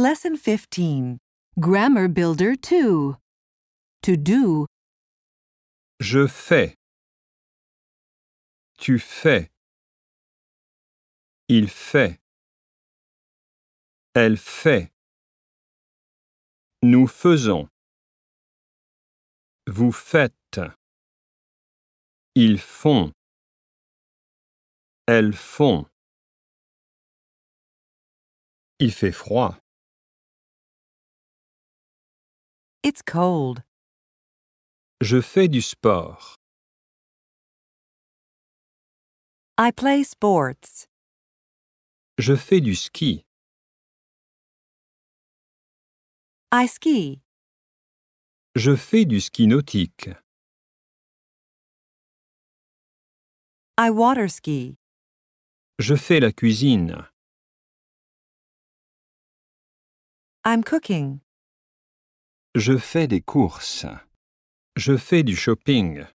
Lesson 15. Grammar Builder 2. To do. Je fais. Tu fais. Il fait. Elle fait. Nous faisons. Vous faites. Ils font. Elles font. Il fait froid. It's cold. Je fais du sport. I play sports. Je fais du ski. I ski. Je fais du ski nautique. I water ski. Je fais la cuisine. I'm cooking. Je fais des courses. Je fais du shopping.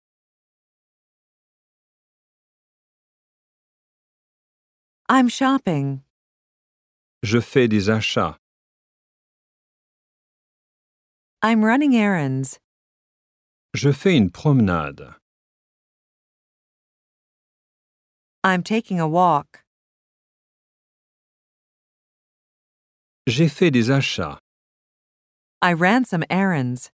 I'm shopping. Je fais des achats. I'm running errands. Je fais une promenade. I'm taking a walk. J'ai fait des achats. I ran some errands.